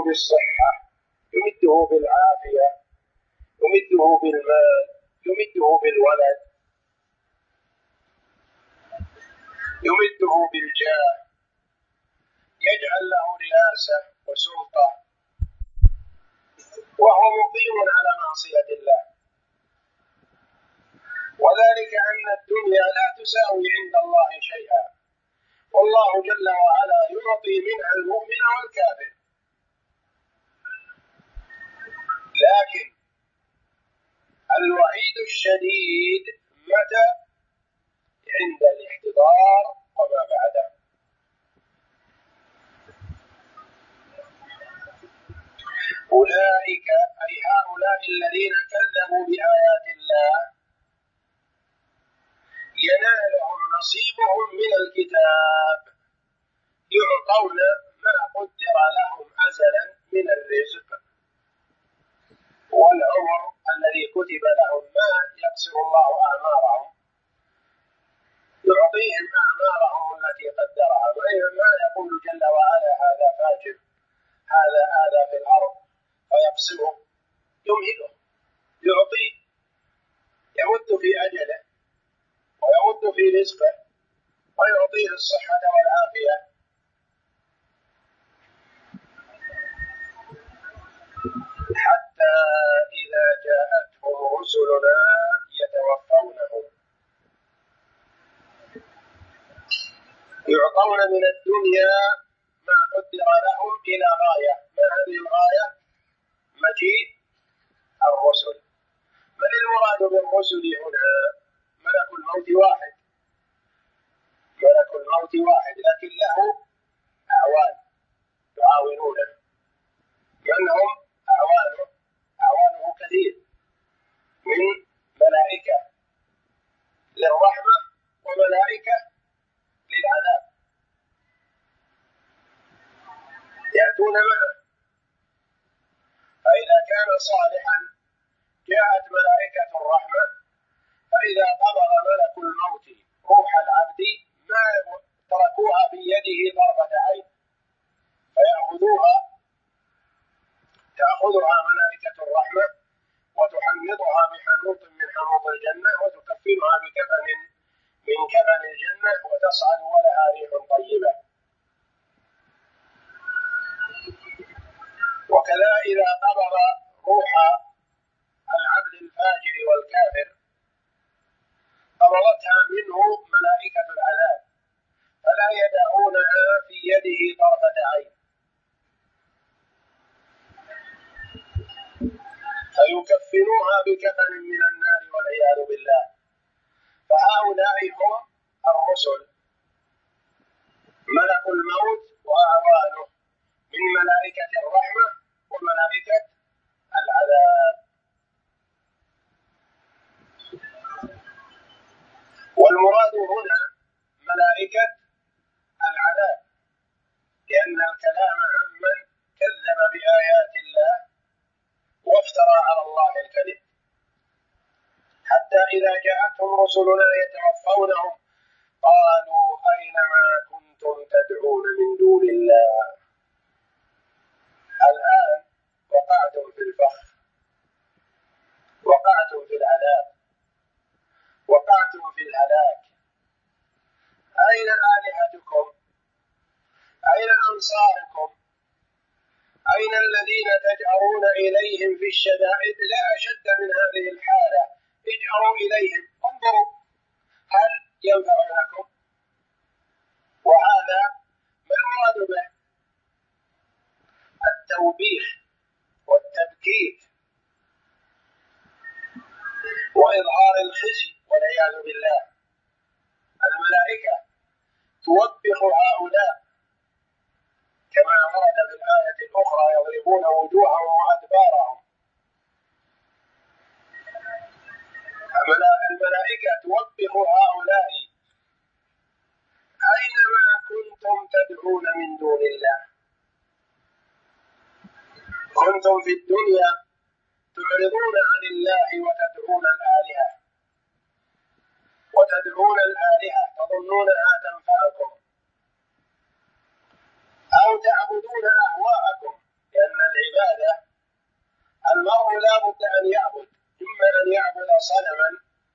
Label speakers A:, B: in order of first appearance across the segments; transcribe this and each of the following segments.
A: بالصحة، يمده بالعافية، يمده بالمال، يمده بالولد، يمده بالجاه، يجعل له رئاسة وسلطة وهو مقيم على معصية الله. وذلك أن الدنيا لا تساوي عند الله شيئا، والله جل وعلا يعطي منها المؤمن والكافر. لكن الوعيد الشديد متى؟ عند الاحتضار وما بعده. أولئك أي هؤلاء الذين كذبوا بآيات الله ينالهم نصيبهم من الكتاب، يعطون ما قدر لهم أزلا من الرزق والعمر الذي كتب لهم، ما يقصر الله أعمارهم، يعطيهم أعمارهم التي قدرها. ما يقول جل وعلا هذا فاجر، هذا آذى في الأرض فيقصره، يمهله، يعطيه، يمد في أجله ويمد في رزقه ويعطيه الصحة والعافية. حتى إذا جاءتهم رسلنا يتوفونهم، يعطون من الدنيا ما قدر لهم إلى غاية. ما هذه الغاية؟ مجيء الرسل. من المراد بالرسل هنا؟ ملك الموت واحد، ملك الموت واحد، لكن له أعوان يعاونونه. من هم أعوانه؟ أعوانه كثير من ملائكة للرحمة وملائكة للعذاب، يأتون معه. فإذا كان صالحا جاءت ملائكة الرحمة، فإذا قبض ملك الموت روح العبد ما تركوها في يده طرفة عين، فيأخذوها، تأخذها ملائكة الرحمة وتحنطها بحنوط من حنوط الجنة وتكفنها بكفن من كفن الجنة وتصعد ولها ريح طيبة. وكذا إذا قبض روح العبد الفاجر والكافر قبضتها منه ملائكة العذاب، فلا يدعونها في يده طرفة عين، فيكفنوها بكفن من النار والعياذ بالله. فهؤلاء هم الرسل، ملك الموت وأعوانه من ملائكة الرحمة وملائكة العذاب. والمراد هنا ملائكة العذاب، لأن الكلام عمن كذب بآيات الله وافترى على الله الكذب. حتى إذا جاءتهم رسلنا يتوفونهم قالوا أين ما كنتم تدعون من دون الله. الآن وقعتم في الفخ، وقعتم في العذاب، وقعتم في الهلاك. أين آلهتكم؟ أين أنصاركم؟ أين الذين تجأرون إليهم في الشدائد؟ لا أشد من هذه الحالة، اجأروا إليهم، انظروا هل ينفعونكم؟ وهذا ما المراد به؟ التوبيخ والتبكيت وإظهار الخزي والعياذ بالله. الملائكة توبخ هؤلاء كما ورد في الآية الأخرى يضربون وجوههم وأدبارهم. الملائكة توبخ هؤلاء أينما كنتم تدعون من دون الله. كنتم في الدنيا تعرضون عن الله وتدعون الآلهة، وتدعون الآلهة تظنونها تنفعكم، أو تعبدون أهواءكم، لأن فلا بد أن يعبد، إما أن يعبد صنما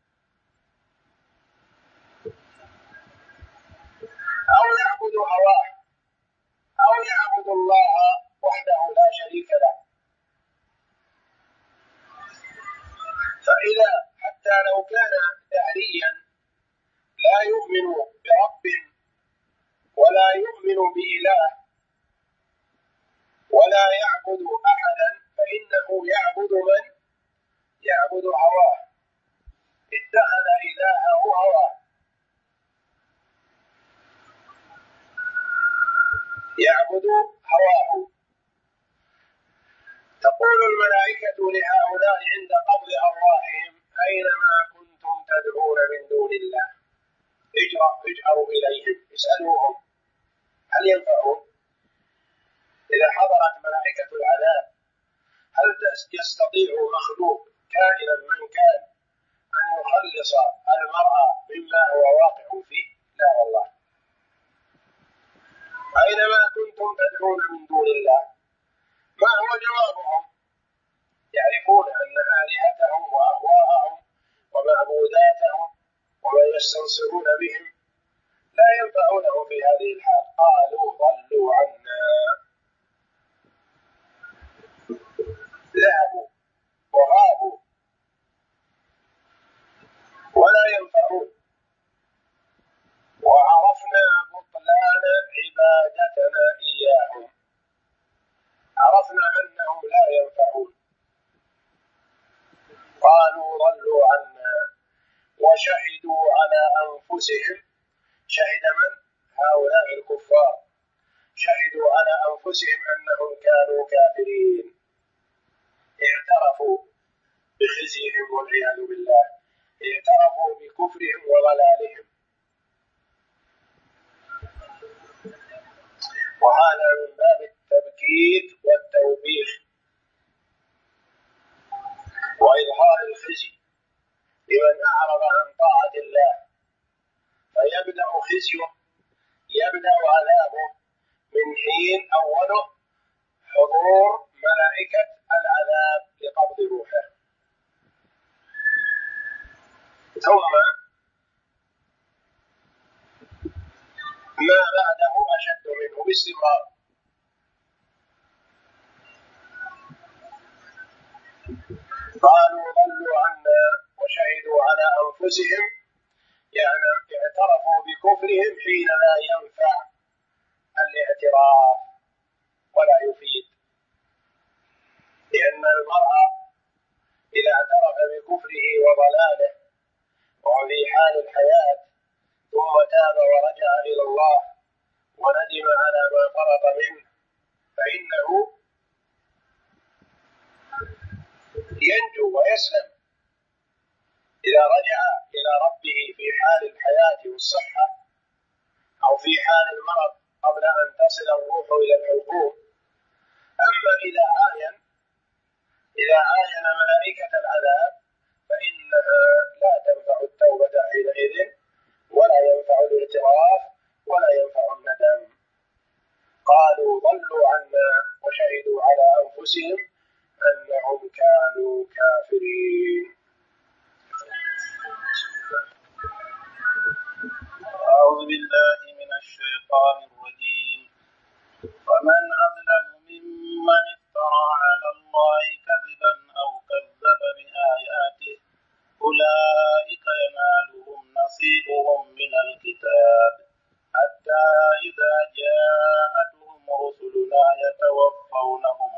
A: أو يعبد هواه أو يعبد الله وحده لا شريك له. فإذا حتى لو كان دهريا لا يؤمن برب ولا يؤمن بإله ولا يعبد أحدا، فإنه يعبد من؟ يعبد هواه، اتخذ إلهه هواه، يعبد هواه. تقول الملائكة لهؤلاء عند قبض أرواحهم: أينما كنتم تدعون من دون الله اجأروا إليهم، اسألوهم هل ينفعون؟ إذا حضرت ملائكة العذاب هل يستطيع مخلوق كائنا من كان أن يخلص المرأة مما هو واقع فيه؟ لا والله. أينما كنتم تدعون من دون الله، ما هو جوابهم؟ يعرفون أن آلهتهم وأهواءهم ومعبوداتهم ومن يستنصرون بهم لا ينفعونه في هذه الحال. قالوا ضلوا عنا، ذهبوا وغابوا ولا ينفعون، وعرفنا بطلان عبادتنا إياهم، عرفنا أنهم لا ينفعون. قالوا ضلوا عنا وشهدوا على أنفسهم. شهد من؟ هؤلاء الكفار شهدوا على أنفسهم أنهم كانوا كافرين، اعترفوا بخزيهم والعياذ بالله، اعترفوا بكفرهم وضلالهم. وهذا من باب التبكيت والتوبيخ وإظهار الخزي لمن أعرض عن طاعة الله، فيبدأ خزيه، يبدأ عذابه من حين أوله حضور ملائكة العذاب لقبض روحه، ثم ما بعده أشد منه باستمرار. قالوا ضلوا عنا وشهدوا على أنفسهم، يعني اعترفوا بكفرهم حين لا ينفع الاعتراف ولا يفيد، لأن المرء إذا اعترف بكفره وضلاله وهو في حال الحياة ثم تاب ورجع إلى الله وندم على ما فرط منه فإنه ينجو ويسلم. إذا رجع إلى ربه في حال الحياة والصحة أو في حال المرض قبل أن تصل الروح إلى الحلقوم. أما إذا عاين ملائكة العذاب فإنها لا تنفع التوبة حينئذ، ولا ينفع الاعتراف ولا ينفع الندم. قالوا ضلوا عنا وشهدوا على أنفسهم أنهم كانوا كافرين.
B: أعوذ بالله من الشيطان الرجيم. ومن أظلم ممن افترى على الله كذبا أو كذب بآياته أولئك ينالهم نصيبهم من الكتاب حتى إذا جاءتهم رسلنا يتوفونهم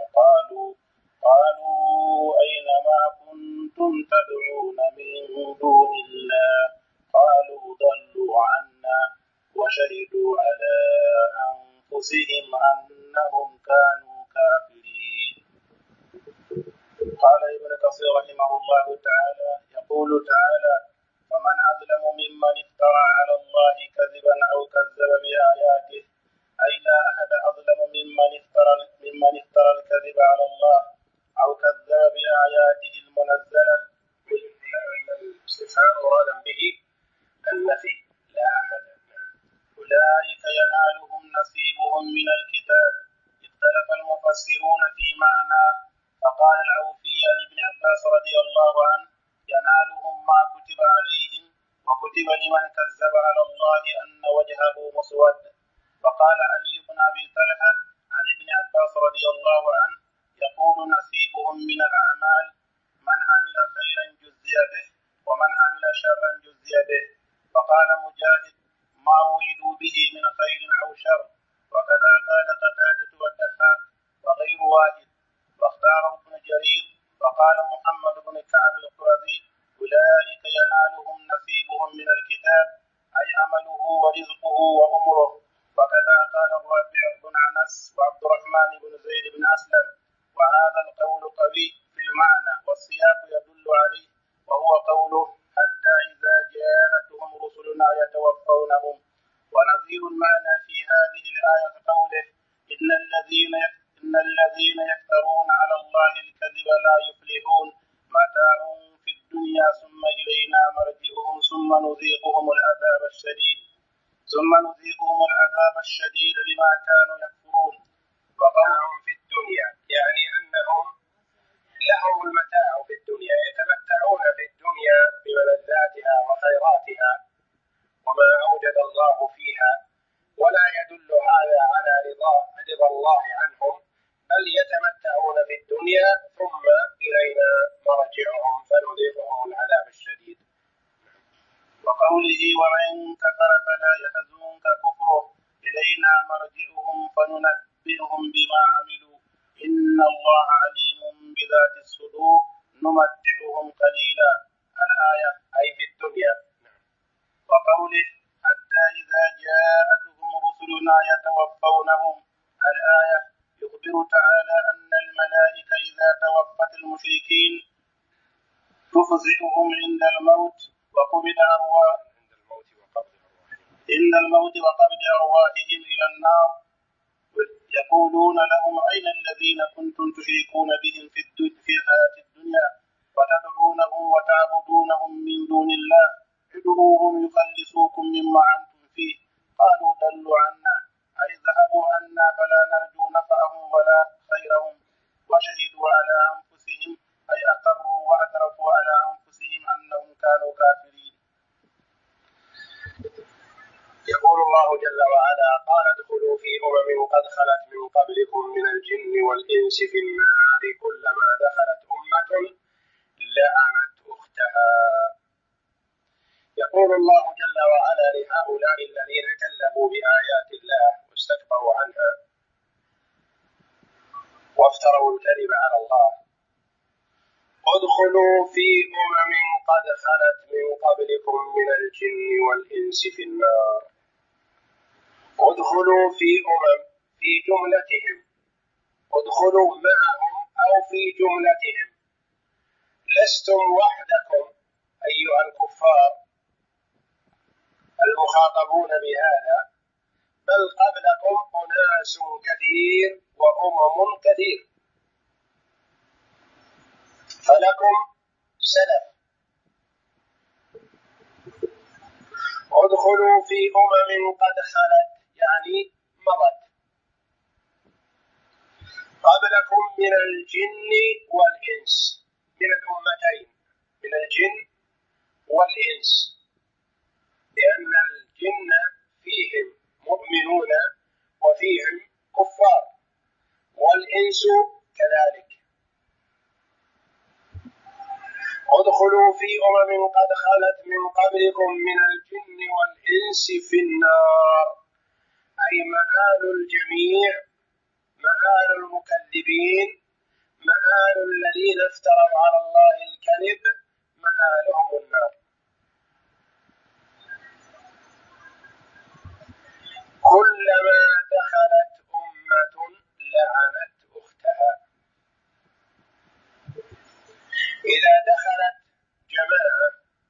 B: قالوا أين ما كنتم تدعون من دون الله قالوا ضلوا عنا وشهدوا على أنفسهم أنهم كانوا كافرين. قال ابن كثير رحمه الله تعالى: يقول تعالى: فمن أظلم ممن افترى على الله كذبا أو كذب بآياته، أي لا أحد أظلم ممن افترى الكذب على الله أو كذب بآياته المنزلة.
A: الاستفهام مرادا به النفي، لا أحد.
B: أولئك ينالهم نصيبهم من الكتاب. اختلف المفسرون في معناه، فقال العوفي عن ابن رضي الله عنه ينالهم ما كتب عليهم وكتب لمن كذب على الله أن وجهه مسود. وقال علي بن أبي طلحة عن ابن عباس رضي الله عنه يقول نصيبهم من الأعمال من عمل خيرا جزي به ومن عمل شرا جزي به. وقال مجاهد ما وعدوا به من خير أو شر. وكذا قال قتادة والضحاك وغير واحد. واختار ابن جرير وقال محمد بن كعب القرظي أولئك ينالهم نصيبهم من الكتاب أي عمله ورزقه وأمره. وكذا قال الربيع بن أنس وعبد الرحمن بن زيد بن أسلم. وهذا القول قوي في المعنى والسياق يدل عليه وهو قوله حتى إذا جاءتهم رسلنا يتوفونهم. ونظير المعنى في هذه الآية قوله إن الذين يفترون على الله الكذب لا يفلحون متاع في الدنيا ثم إلينا مرجعهم ثم نذيقهم العذاب الشديد بما كانوا يكفرون.
A: وقولهم في الدنيا يعني أنهم لهم المتاع في الدنيا يتمتعون في الدنيا بملذاتها وخيراتها وما أوجد الله فيها، ولا يدل هذا على رضا الله عنهم، بل يتمتعون في الدنيا ثم إلينا مرجعهم فنذيقهم العذاب الشديد.
B: وقوله ومن كفر فلا يحزنك كفره إلينا مرجعهم فننبئهم بما عملوا إن الله عليم بذات الصدور نمتعهم قليلا الآية
A: أي في الدنيا.
B: وقوله حتى إذا جاءتهم رسلنا يتوفونهم الآية يخبر تعالى أن الملائكة إذا توفت المشركين تفزعهم عند الموت وقبض أرواحهم إلى النار يقولون لهم أين الذين كنتم تشركون بهم في الحياة الدنيا وتدعونهم وتعبدونهم من دون الله ادعوهم يخلصوكم مما أنتم فيه قالوا ضلوا عنا أي ذهبوا عنا فلا نرجو نفعهم ولا خيرهم وشهدوا على أنفسهم أي أقروا واعترفوا على أنفسهم أنهم كانوا كافرين.
A: يقول الله جل وعلا قال ادخلوا في أمم قد خلت من قبلكم من الجن والإنس في النار كلما دخلت أمة لعنت أختها. يقول الله جل وعلا لهؤلاء الذين كذبوا بآيات الله واستكبروا عنها وافتروا الكذب على الله ادخلوا في أمم قد خلت من قبلكم من الجن والإنس في النار. ادخلوا في أمم في جملتهم، ادخلوا معهم أو في جملتهم، لستم وحدكم أيها الكفار المخاطبون بهذا، بل قبلكم أناس كثير وأمم كثير، فلكم سلف. ادخلوا في أمم قد خلت يعني مضت قبلكم من الجن والإنس، من الأمتين من الجن والإنس، لأن الجن فيهم مؤمنون وفيهم كفار والإنس كذلك. ادخلوا في أمم قد خلت من قبلكم من الجن والإنس في النار أي مآل الجميع، مآل المكذبين، مآل الذين افتروا على الله الكذب، مآلهم النار. كلما دخلت أمة لعنت أختها. إذا دخلت جماعة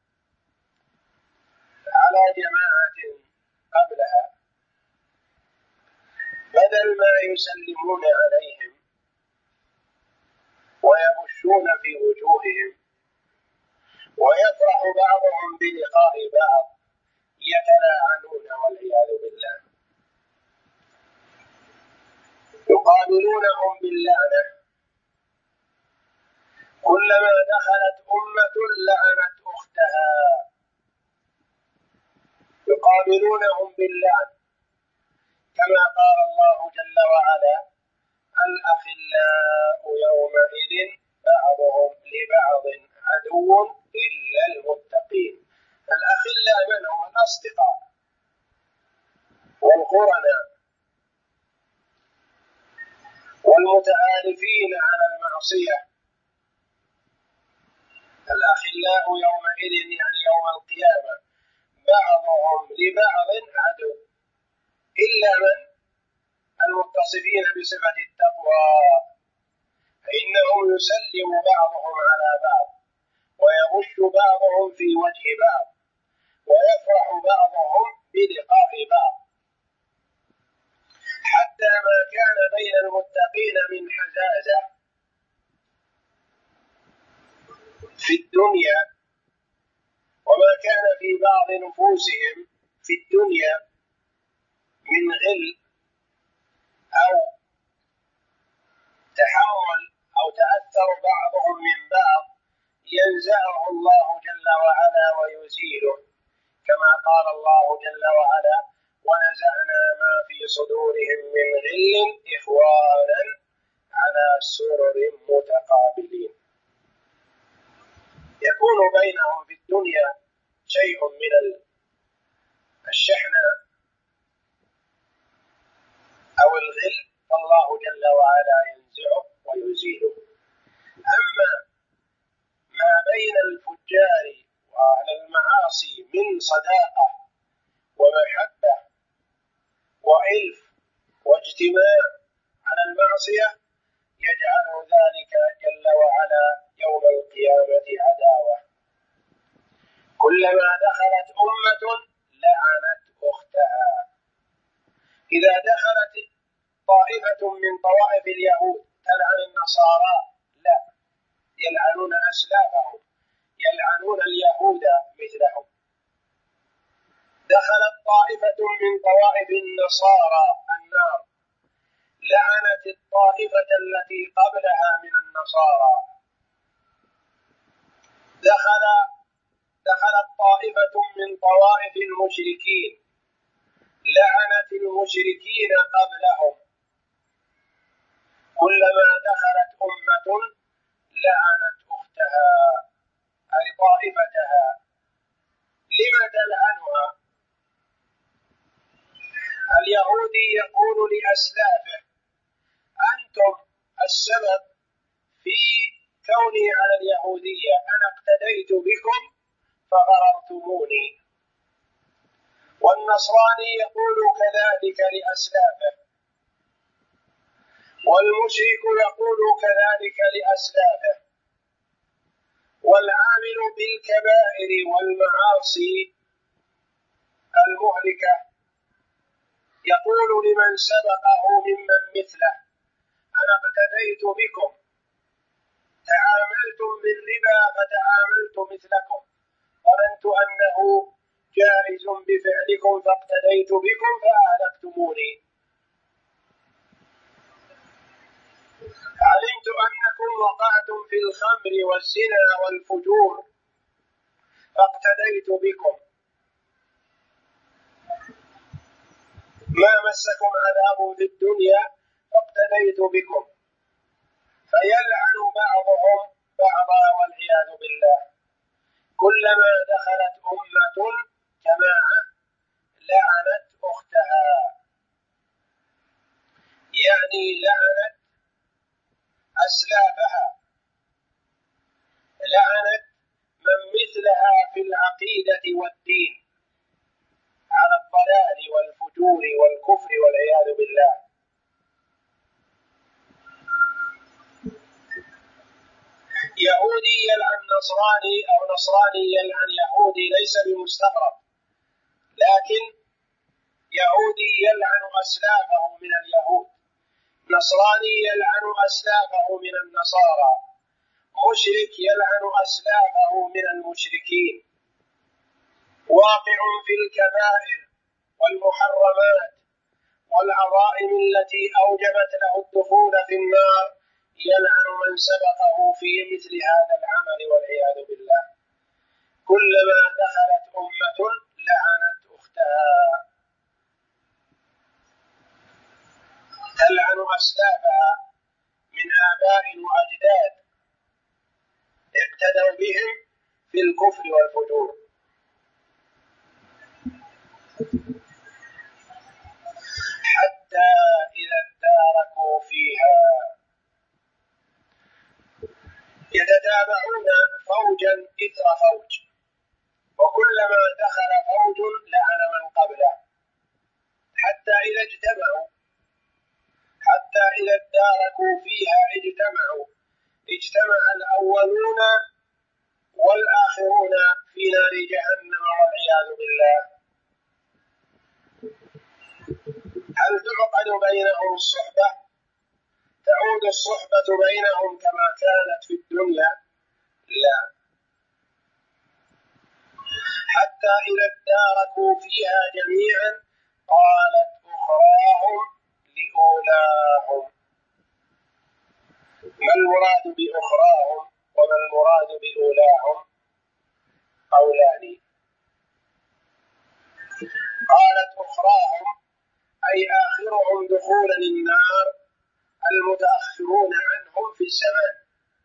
A: على جماعة قبلها بدل ما يسلمون عليهم ويبشون في وجوههم ويفرح بعضهم بلقاء بعض يتلاعنون والعياذ بالله، يقابلونهم باللعنة كلما دخلت أمة لعنت أختها، يقابلونهم باللعن، كما قال الله جل وعلا: الأخلاء يومئذ بعضهم لبعض عدو إلا المتقين. الأخلاء من هم؟ الأصدقاء والقرناء والمتآلفين على المعصية. الأخلاء يومئذ يعني يوم القيامة بعضهم لبعض عدو إلا من؟ المتصفين بصفة التقوى، فإنهم يسلم بعضهم على بعض ويغش بعضهم في وجه بعض ويفرح بعضهم بلقاء بعض، حتى ما كان بين المتقين من حزازة في الدنيا وما كان في بعض نفوسهم في الدنيا من غل أو تحمل أو تأثر بعضهم من بعض ينزعه الله جل وعلا ويزيله، كما قال الله جل وعلا: ونزعنا ما في صدورهم من غل إخوانا على سرر متقابلين. يكون بينهم في الدنيا شيء من الشحنة أو الغل، فالله جل وعلا ينزعه ويزيله. أما ما بين الفجار وأهل المعاصي من صداقة ومحبة وإلف واجتماع على المعصية يجعل ذلك جل وعلا يوم القيامة عداوة. كلما دخلت أمة لعنت أختها. إذا دخلت طائفة من طوائف اليهود تلعن النصارى، لا، يلعنون أسلافهم، يلعنون اليهود مثلهم. دخلت طائفة من طوائف النصارى النار، لعنت الطائفة التي قبلها من النصارى. دخلت طائفة من طوائف المشركين، لعنت المشركين قبلهم. كلما دخلت أمة لعنت أختها أي طائفتها. لم تلعنها؟ اليهودي يقول لأسلافه: أنتم السبب في كوني على اليهودية، أنا اقتديت بكم فغررتموني. والنصراني يقول كذلك لأسلافه، والمشرك يقول كذلك لأسلافه، والعامل بالكبائر والمعاصي المهلكة يقول لمن سبقه ممن مثله: أنا اقتديت بكم، تعاملتم بالربا فتعاملت مثلكم، ظننت أنه جائز بفعلكم فاقتديت بكم فأهلكتموني، علمت أنكم وقعتم في الخمر والزنا والفجور فاقتديت بكم، ما مسكم عذاب في الدنيا فاقتديت بكم. فيلعن بعضهم بعضا والعياذ بالله. كلما دخلت أمة جماعة لعنت أختها، يعني لعنت أسلافها، لعنت من مثلها في العقيدة والدين على الضلال والفجور والكفر والعياذ بالله. يهودي يلعن نصراني أو نصراني يلعن يهودي ليس بمستغرب، لكن يهودي يلعن أسلافه من اليهود، نصراني يلعن أسلافه من النصارى، مشرك يلعن أسلافه من المشركين. واقع في الكبائر والمحرمات والعظائم التي أوجبت له الدخول في النار يلعن من سبقه في مثل هذا العمل والعياذ بالله. كلما دخلت أمة لعنت أختها، تلعن أسلافها من آباء وأجداد اقتدوا بهم في الكفر والفجور، حتى إذا اداركوا فيها يتتابعون فوجا إثر فوج، وكلما دخل فوج لعن من قبله، حتى إذا اجتمعوا، حتى إذا اداركوا فيها اجتمع الأولون والآخرون في نار جهنم والعياذ بالله. هل تعقد بينهم الصحبة؟ تعود الصحبة بينهم كما كانت في الدنيا؟ لا، حتى إذا اداركوا فيها جميعا قالت أخراهم لأولاهم. ما المراد بأخراهم وما المراد بأولاهم؟ قولان. قالت أخراهم أي آخرهم دخولا النار المتأخرون عنهم في الزمان.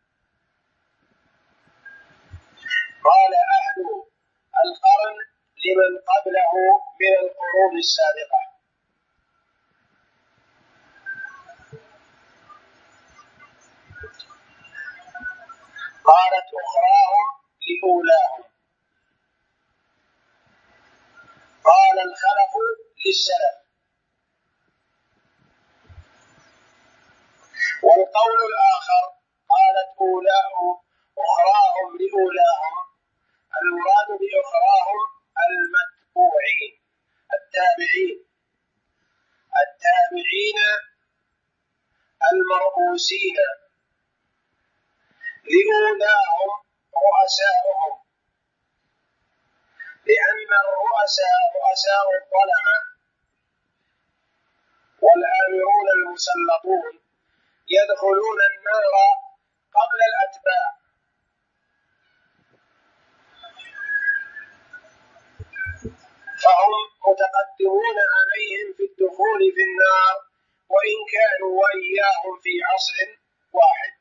A: قال أهل القرن لمن قبله من القرون السابقة. قالت أخراهم لأولاهم. قال الخلف للسلف. والقول الآخر قالت أخراهم لأولاهم، المراد بأخراهم المتبوعين التابعين المرؤوسين، لأولاهم رؤساؤهم، لأن الرؤساء رؤساء الظلمة والآمرون المسلطون يدخلون النار قبل الأتباع، فهم متقدمون عليهم في الدخول في النار وإن كانوا وإياهم في عصر واحد.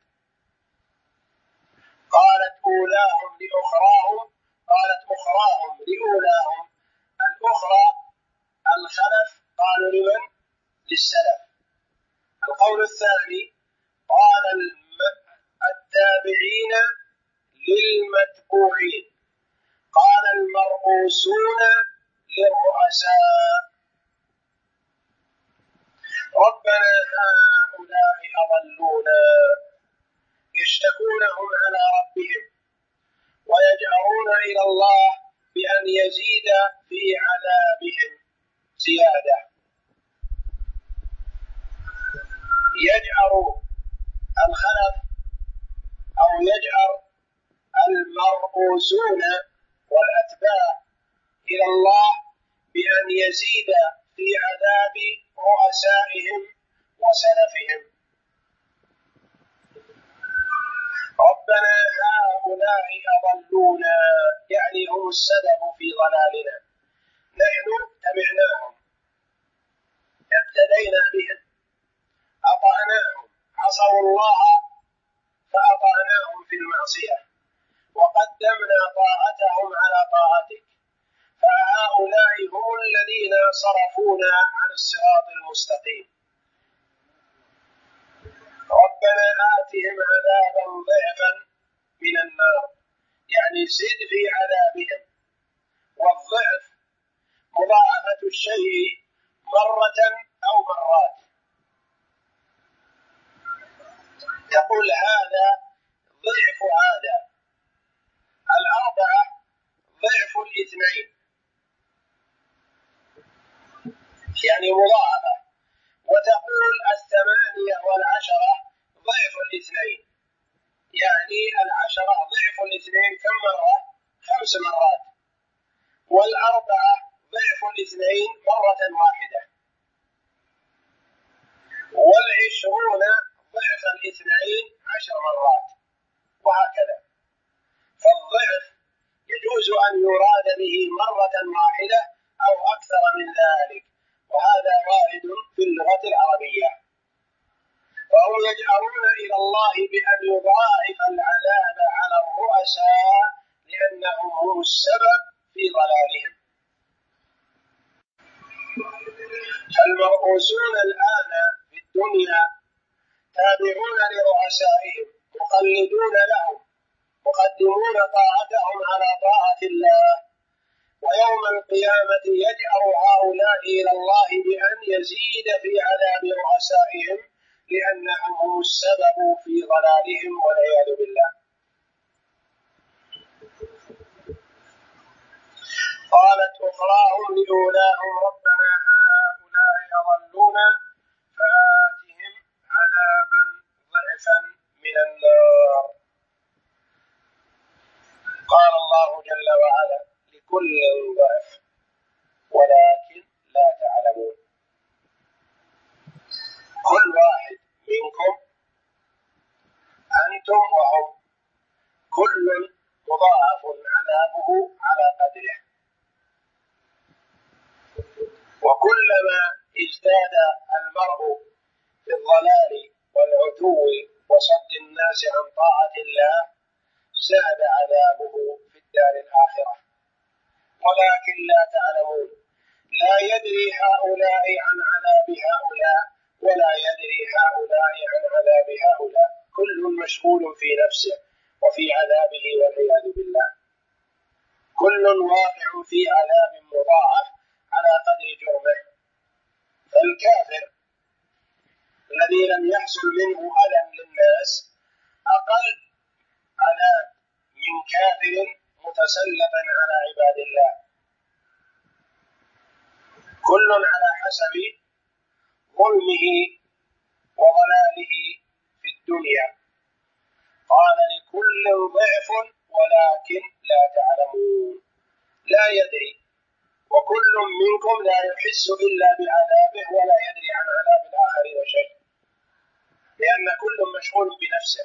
A: قالت أولاهم لأخراهم، قالت أخراهم لأولاهم. الأخرى الخلف قالوا لمن؟ للسلف. القول الثاني قال التابعين للمتبوعين، قال المرؤوسون للرؤساء. ربنا هؤلاء أضلونا، يشتكونهم على ربهم ويجأرون إلى الله بأن يزيد في عذابهم زيادة. يجأر الخلف أو يجأر المرؤوسون والأتباع إلى الله بأن يزيد في عذاب رؤسائهم وسلفهم. ربنا هؤلاء أضلونا، يعني هم السبب في ضلالنا، نحن تبعناهم اقتدينا بهم أطعناهم، عصوا الله فأطعناهم في المعصية وقدمنا طاعتهم على طاعتك، فهؤلاء هم الذين صرفونا عن الصراط المستقيم. ربنا آتهم عذابا ضعفا من النار، يعني زد في عذابهم. والضعف مضاعفة الشيء مرة أو مرات، تقول هذا ضعف هذا. الأربعة ضعف الاثنين، يعني مضاعفة. وتقول 8 و10 ضعف الاثنين، يعني 10 ضعف الاثنين كم مرة؟ 5 مرات. والأربعة ضعف الاثنين مرة واحدة. وال20 ضعف الاثنين يجأرون إلى الله بأن يضاعف العذاب على الرؤساء لأنهم هم السبب في ضلالهم. فالمرؤوسون الآن في الدنيا تابعون لرؤسائهم، مقلدون لهم، مقدمون طاعتهم على طاعة الله، ويوم القيامة يجأر هؤلاء إلى الله بأن يزيد في عذاب رؤسائهم لأنهم هم السبب في ضلالهم والعياذ بالله. قالت أخراهم لأولاهم ربنا هؤلاء أضلونا فآتهم عذابا ضعفا من النار. قال الله جل وعلا لكل ضعف ولكن لا تعلمون. كل واحد منكم أنتم وهم كل مضاعف عذابه على قدره، وكلما ازداد المرء في الضلال والعتو وصد الناس عن طاعة الله زاد عذابه في الدار الآخرة، ولكن لا تعلمون. لا يدري هؤلاء عن عذاب هؤلاء ولا يدري هؤلاء عن عذاب هؤلاء، كل مشغول في نفسه وفي عذابه والعياذ بالله، كل واقع في عذاب مضاعف على قدر جرمه. فالكافر الذي لم يحصل منه ألم للناس أقل عذاب من كافر متسلطا على عباد الله، كل على حسب ظلمه وضلاله في الدنيا. قال لكل ضعف ولكن لا تعلمون، لا يدري، وكل منكم لا يحس إلا بعذابه ولا يدري عن عذاب الآخرين شيء، لأن كل مشغول بنفسه،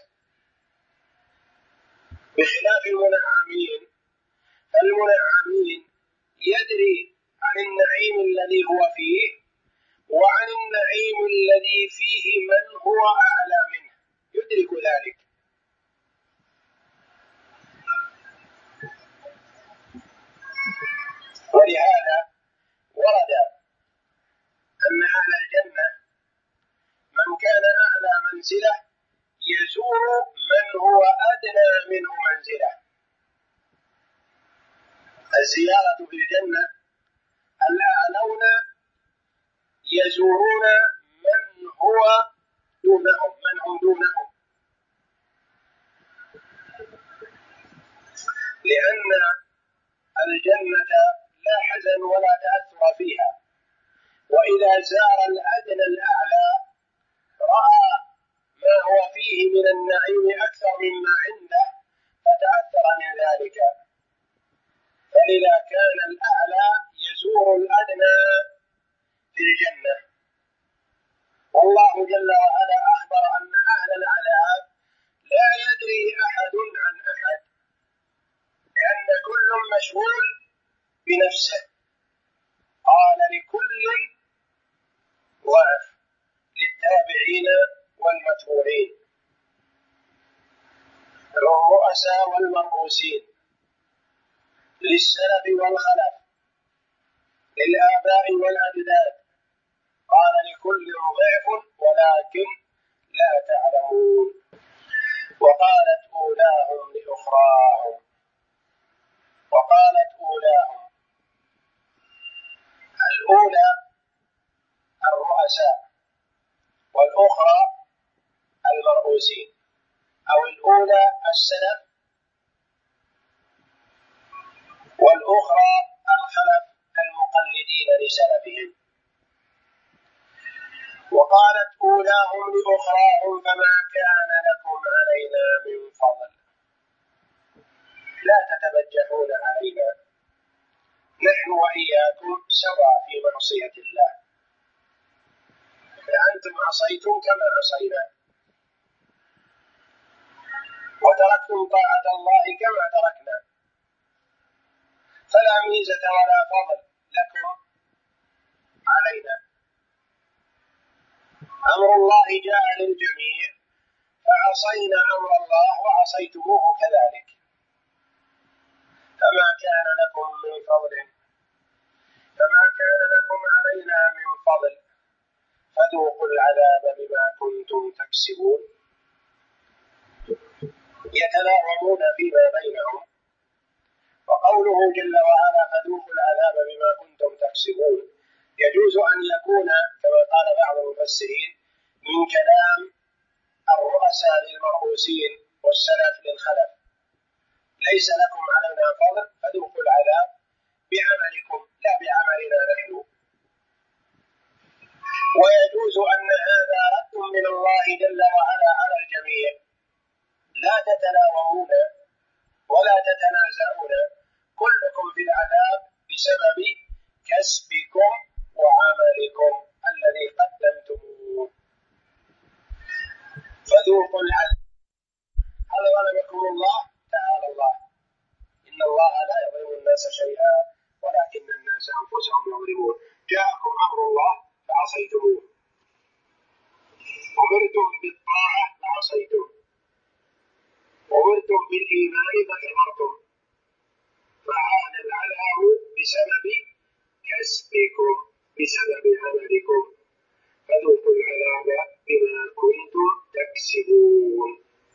A: بخلاف المنعمين. فالمنعمين يدري عن النعيم الذي هو فيه وعن النعيم الذي فيه من هو أعلى منه، يدرك ذلك. ولهذا ورد أن أهل الجنة من كان أعلى منزلة يزور من هو أدنى منه منزلة. الزيارة في الجنة الأعلون يزورون من هو دونهم، من هم دونهم، لأن الجنة لا حزن ولا تأثر فيها، وإذا زار الأدنى الأعلى رأى ما هو فيه من النعيم أكثر مما عنده فتأثر من ذلك، فلذا كان الأعلى يزور الأدنى في الجنة. والله جل وعلا أخبر أن أهل العذاب لا يدري أحد عن أحد، لأن كل مشغول بنفسه. قال لكل ضعف للتابعين والمتبوعين، للرؤساء والمرؤوسين، للسلف والخلف، للآباء والأجداد. قال لكل ضعف ولكن لا تعلمون. وقالت أولاهم لأخراهم، وقالت أولاهم، الأولى الرؤساء والأخرى المرؤوسين، أو الأولى السلف والأخرى الخلف المقلدين لسلفهم. وقالت أولاهم لأخراهم فما كان لكم علينا من فضل، لا تتبجحون علينا، نحن وإياكم سواء في معصية الله، فأنتم عصيتم كما عصينا، وتركتم طاعة الله كما تركنا، فلا ميزة ولا فضل لكم علينا. أمر الله جاء للجميع فعصينا أمر الله وعصيتموه كذلك، فما كان لكم علينا من فضل فذوقوا العذاب بما كنتم تكسبون. يتلاومون فيما بينهم، وقوله جل وعلا فذوقوا العذاب بما كنتم تكسبون يجوز أن يكون كما قال بعض المفسرين من كلام الرؤساء للمرؤوسين والسلف للخلف، ليس لكم علينا فضل فذوقوا العذاب بعملكم لا بعملنا نحن. ويجوز أن هذا رد من الله جل وعلا على الجميع، لا تتلاومون ولا تتنازعون، كلكم في العذاب بسبب كسبكم وعملكم الذي قدمتموه. فذوقوا العذاب، هذا ظلمكم الله تعالى الله، إن الله لا يظلم الناس شيئا ولكن الناس أنفسهم يظلمون. جاءكم أمر الله فعصيتموه، أمرتم بالطاعة فعصيتم، أمرتم بالإيمان فكفرتم، فعاد العذاب بسبب كسبكم بسبب عملكم، فذوقوا العذاب بما كنتم تكسبون.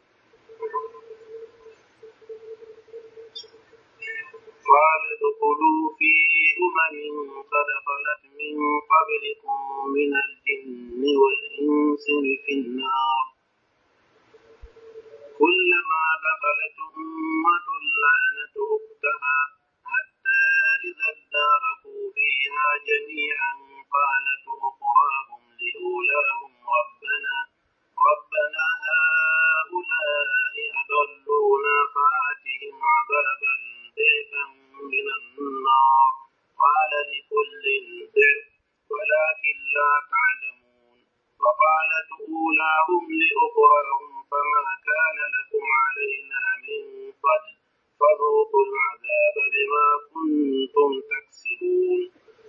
A: قال ادخلوا في قد خلت من قبلكم من الجن والإنس في النار، كلما دخلت أمة لعنت أختها حتى إذا اداركوا فيها جميعا قالت أخراهم لأولاهم ربنا هؤلاء أضلونا فآتهم عذابا ضعفا من النار، قال لكل ضعف ولكن لا تعلمون. وقالت أولاهم لأخراهم فما كان لكم علينا من فضل فذوقوا العذاب بما كنتم تكسبون.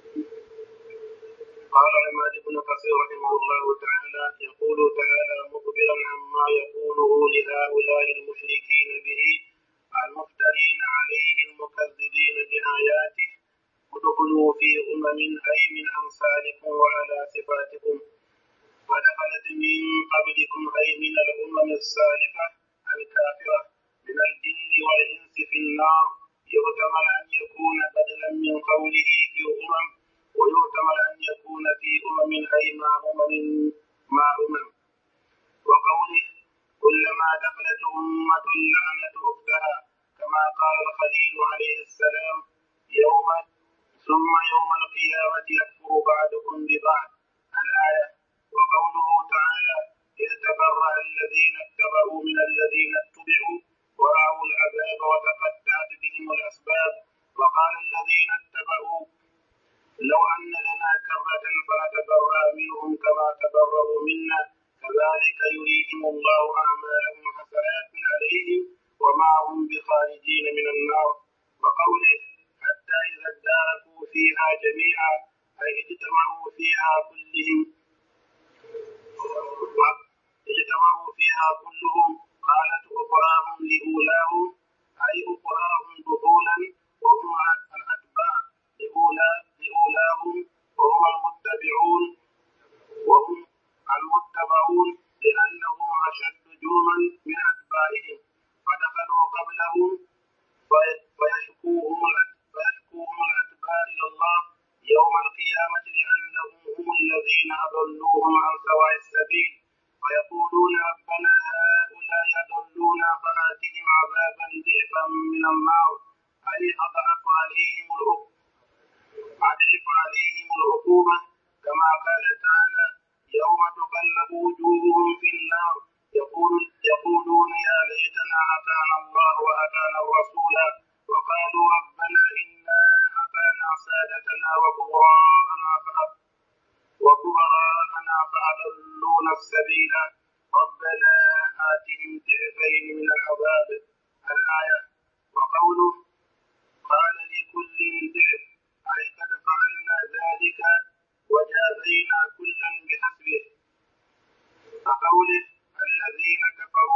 A: قال عماد بن كثير رحمه الله تعالى يقول تعالى مخبرا عما يقوله لهؤلاء المشركين به المفترين عليه المكذبين بآياته ادخلوا في أي من أمثالكم وعلى صفاتكم، ودخلت من قبلكم أي من الأمم السالفة الكافرة من الجن والإنس في النار، يحتمل أن يكون بدلا من قوله في ويحتمل أن يكون في أي مع وقوله كلما دخلت أمة لعنت أختها كما قال الخليل عليه السلام ثم يوم القيامة يكفر بعضكم ببعض الآية. وقوله تعالى إذ تبرأ الذين اتبعوا من الذين اتبعوا ورأوا العذاب وتقطعت بهم الأسباب، وقال الذين اتبعوا لو أن لنا كرة فنتبرأ منهم كما تبرأوا منا كذلك يريهم الله أعمالهم حسرات عليهم وما هم بخارجين من النار. وقوله حتى إذا اداركوا فيها جميعا أي اجتمعوا فيها كلهم قالت أخراهم لأولاهم أي أخراهم دخولا وهم الأتباع لأولاهم وهم المتبعون لأنهم أشد جرما من أتباعهم فدخلوا قبلهم فيشكوهم الأتباع إلى الله يوم القيامة لأنهم هم الذين أضلوهم عن سواء السبيل، ويقولون ربنا هؤلاء أضلونا فآتهم عذابا ضعفا من النار أي أضعف عليهم العقوبة، كما قال تعالى يوم تقلب وجوههم في النار يقولون يا ليتنا أطعنا الله وأطعنا الرسول وقالوا ربنا إنا أطعنا سادتنا وكبراءنا فأضلونا السبيل ربنا آتهم ضعفين من العذاب الآية. وقوله قال لكل ضعف أي قد فعلنا ذلك وجازينا كلا بحسبه. وقوله الذين كفروا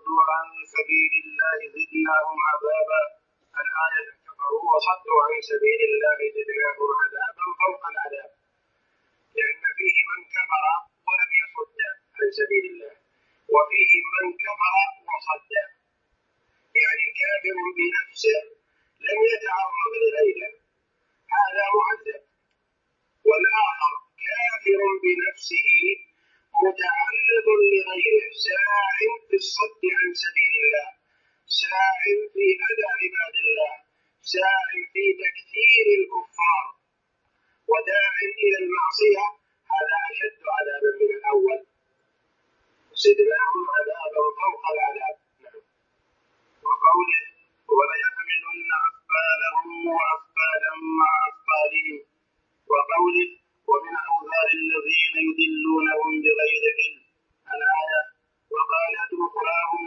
B: وصدوا عن سبيل الله زدناهم عذابا. الآية كفروا وصدوا عن سبيل الله زدناهم عذابا فوق العذاب، لأن فيه من كفر ولم يصد عن سبيل الله، وفيه من كفر وصد، يعني كافر بنفسه لم يتعرض لغيره هذا معذب، والآخر كافر بنفسه متعرض لغيره ساع في الصد عن سبيل الله، ساع في أذى عباد الله، ساع في تكثير الكفار وداع إلى المعصية، هذا أشد عذابا من الأول. زدناهم عذابا فوق العذاب. وقوله وليحملن أثقالهم وأثقالا مع أثقالهم، وقوله ومن أوزار الذين يضلونهم بغير علم، الآية. وقالت أخراهم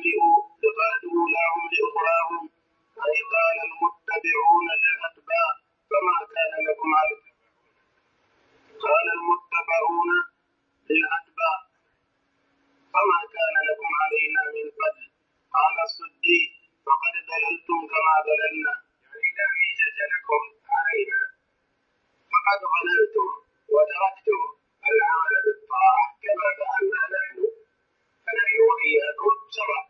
B: لأخراهم أي قال المتبعون للأتباع فما كان لكم عليهم، قال المتبعون للأتباع فما كان لكم علينا من فضل، قال الصدي فقد ضللتم كما ضللنا، يعني لا ميزة لكم علينا فقد ضللتم وتركتم العمل بالطاعة كما فعلنا نحن، فنحن وإياكم سواء.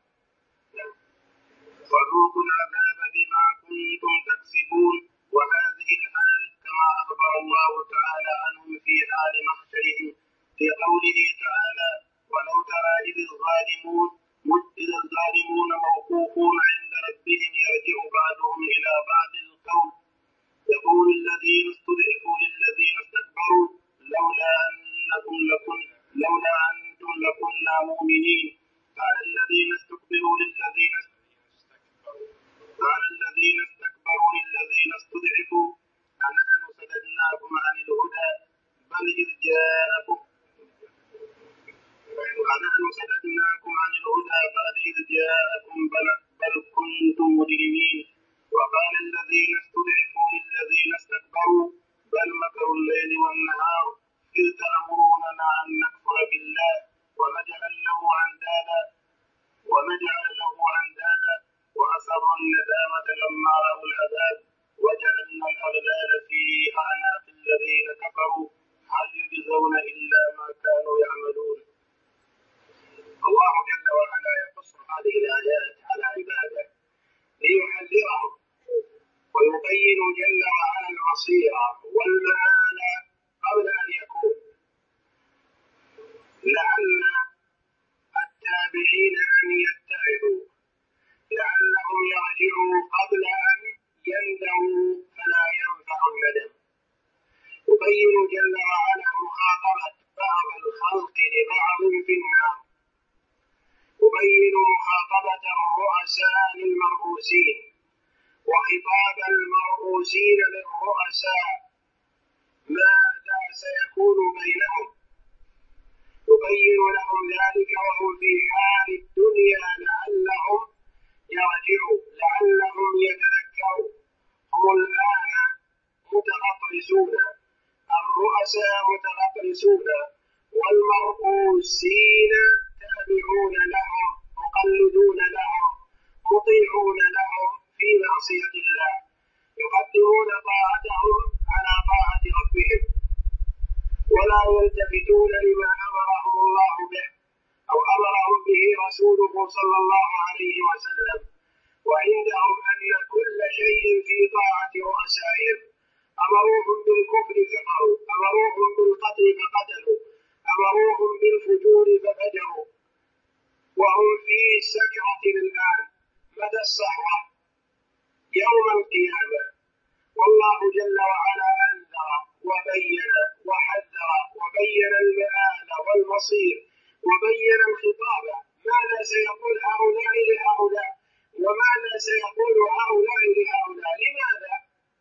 B: وذوقوا العذاب بما كنتم تكسبون، وهذه الحال كما أخبر الله تعالى عنهم في حال محشرهم في قوله تعالى ولو ترى إذ الظالمون موقوفون عند ربهم يرجع بعضهم إلى بعض القول يقول الذين استضعفوا للذين استكبروا لولا أنتم لكنا مؤمنين، قال الذين استكبروا للذين استضعفوا أنحن صددناكم عن الهدى بل إذ جاءكم بل كنتم مجرمين. وقال الذين استضعفوا للذين استكبروا بل مكروا الليل والنهار إذ تأمروننا أن نكفر بالله ونجعل له أندادا وأسروا الندامة لما رأوا العذاب وجعلنا الأغلال في أعناق الذين كفروا هل يجزون إلا ما كانوا يعملون. الله جل وعلا يقص هذه الآيات على عباده ليحذرهم ويبين جل وعلا المصير والمآل قبل أن يكون، لعل التابعين أن يتعظوا، لعلهم يرجعوا قبل أن يندموا فلا ينفع الندم. يبين جل وعلا مخاطبة بعض الخلق لبعض في النار، يبين مخاطبة الرؤساء للمرؤوسين وخطاب المرؤوسين للرؤساء ماذا سيكون بينهم، يبين لهم ذلك وهم في حال الدنيا لعلهم يرجعوا، لعلهم يتذكروا. هم الآن متغطرسون، الرؤساء متغطرسون والمرؤوسين تابعون لهم مقلدون لهم مطيعون لهم في معصية الله، يقدمون طاعتهم على طاعة ربهم ولا يلتفتون لما أمرهم الله به أو أمرهم به رسوله صلى الله عليه وسلم، وعندهم أن كل شيء في طاعة رؤسائهم، أمروهم بالكفر كفروا، أمروهم بالقتل فقتلوا، أمروهم بالفجور ففجروا، وهم في سكرة الآن. مدى الصحوة يوم القيامة، والله جل وعلا أنذر وبين وحذر وبين المآل والمصير وبين الخطاب، ماذا سيقول هؤلاء لهؤلاء وماذا سيقول هؤلاء لهؤلاء. لماذا؟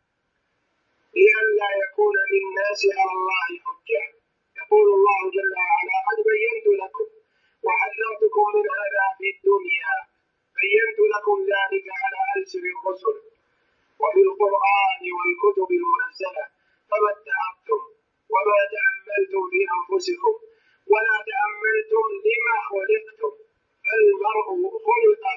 B: لئلا يكون للناس على الله حجة. يقول الله جل وعلا قد بينت لكم وحذرتكم من هذا في الدنيا، بينت لكم ذلك على ألسن الرسل وفي القرآن والكتب المنزلة، فما اتعظتم وما تأملتم في أنفسكم ولا تأملتم لما خلقتم، فالمرء خلق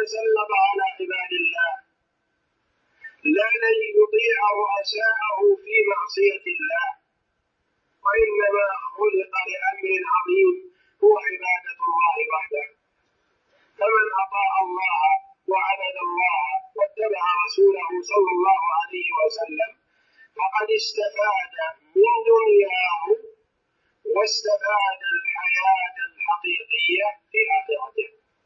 A: يتسلط على عباد الله، لا لن يطيع رؤساءه في معصية الله، وإنما خلق لأمر عظيم هو عبادة الله وحده. فمن أطاع الله وعبد الله واتبع رسوله صلى الله عليه وسلم فقد استفاد من دنياه واستفاد الحياة الحقيقية في آخرته.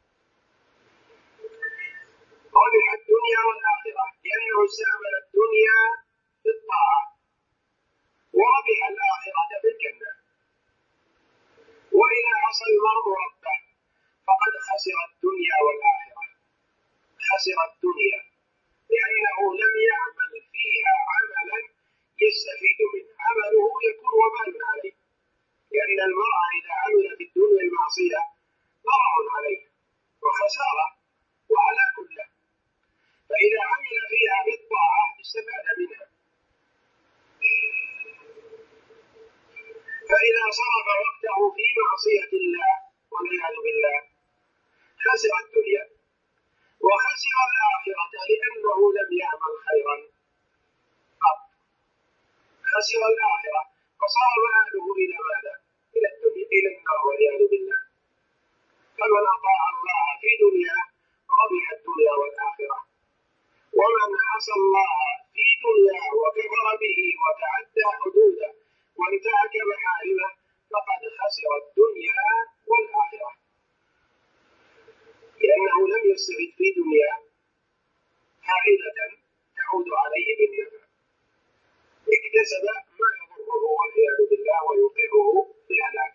A: ربح الدنيا والآخرة لأنه استعمل الدنيا في الطاعة، وربح الآخرة في الجنة. وإذا عصى المرء ربه فقد خسر الدنيا والآخرة. خسر الدنيا لأنه لم يعمل فيها عملا يستفيد منه، عمله يكون وبال عليه، لأن المرء إذا عمل في الدنيا المعصية ضرر عليه وخسارة وعلى كله، فإذا عمل فيها بالطاعة استفاد منها. فإذا صرف وقته في معصية الله والعياذ بالله خسر الدنيا وخسر الآخرة لأنه لم يعمل خيرا قط. خسر الآخرة فصار مآله إلى ماذا؟ إلى الدنيا، إلى النار والعياذ بالله. فمن أطاع الله في دنياه ربح الدنيا والآخرة، ومن عصى الله في دنياه وكفر به وتعدى حدوده وانتهك محارمه فقد خسر الدنيا والآخرة، لأنه لم يستفد في دنياه فائدة تعود عليه بالنفع، اكتسب ما يضره والعياذ بالله ويوقعه في الهلاك.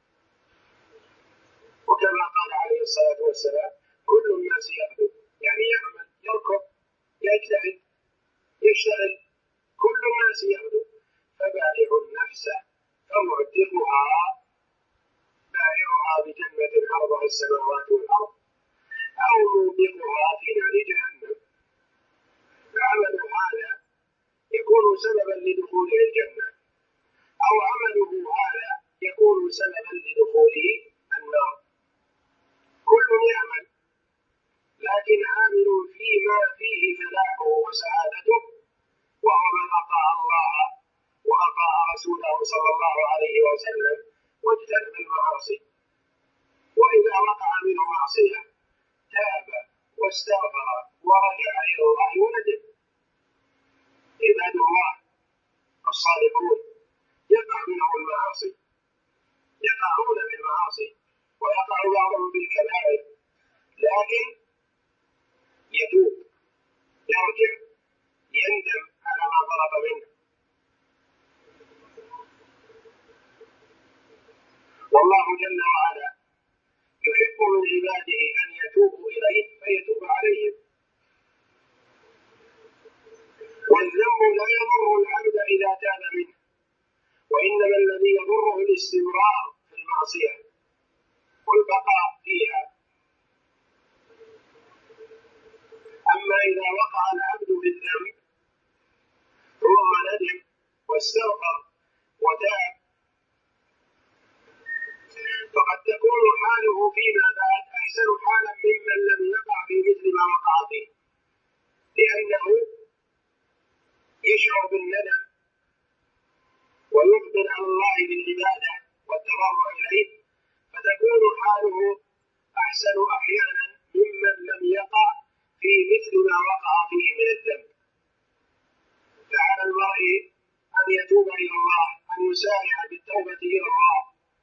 A: وكما قال عليه الصلاة والسلام كل الناس يغدو، يعني يعمل، يركض، يجتهد، يشتغل، كل الناس يغدو، فبائع النفس فمعتقها بائعها بجنة عرضها السماوات والأرض أو موبقها في نار جهنم. عمل هذا يكون سببا لدخوله الجنة، أو عمله هذا يكون سببا لدخوله النار. كل يعمل، لكن عامل فيما فيه فلاحه وسعادته، وهو من أطاع الله وأطاع رسوله صلى الله عليه وسلم واجتنب المعاصي. وإذا وقع منه معصية تاب واستغفر ورجع إلى الله وندم. عباد الله الصالحون يقع منهم المعاصي، يقعون بالمعاصي ويقع بعضهم بالكبائر، لكن يتوب، يرجع، يندم على ما طلب منه. والله جل وعلا يحب من عباده أن يتوبوا إليه فيتوب عليهم. والذنب لا يضر العبد إذا تاب منه، وإنما الذي يضره الاستمرار في المعصية والبقاء فيها. أما إذا وقع العبد في الذنب ثم ندم واستغفر وتاب فقد تكون حاله فيما بعد أحسن حالا ممن لم يقع في مثل ما وقع فيه، لأنه يشعر بالندم ويقبل على الله بالعبادة والتضرع إليه، فتكون حاله أحسن أحيانا ممن لم يقع في مثل ما وقع فيه من الذنب. فعلى المرء أن يتوب إلى الله، أن يسارع بالتوبة إلى الله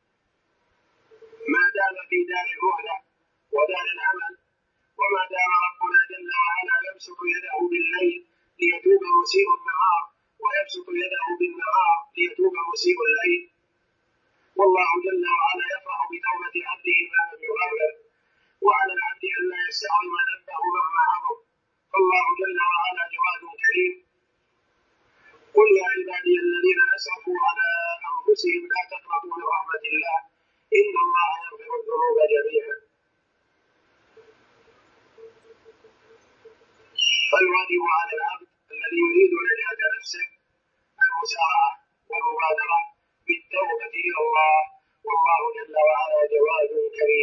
A: ما دام في دار المهلة ودار العمل، وما دام ربنا جل وعلا يبسط يده بالليل ليتوب مسيء النهار ويبسط يده بالنهار ليتوب مسيء الليل. والله جل وعلا يفرح بتوبة عبده ما لم يغرر، وعلى العبد أن لا يستعظم ذنبه مهما عظم، فالله جل وعلا جواد كريم. قل يا عبادي الذين أسرفوا على أنفسهم لا تقنطوا من رحمة الله إن الله يغفر الذنوب جميعا. فالواجب على العبد الذي يريد نجاة نفسه المسارعة والمبادرة بالتوبة إلى الله، والله جل وعلا جواد كريم.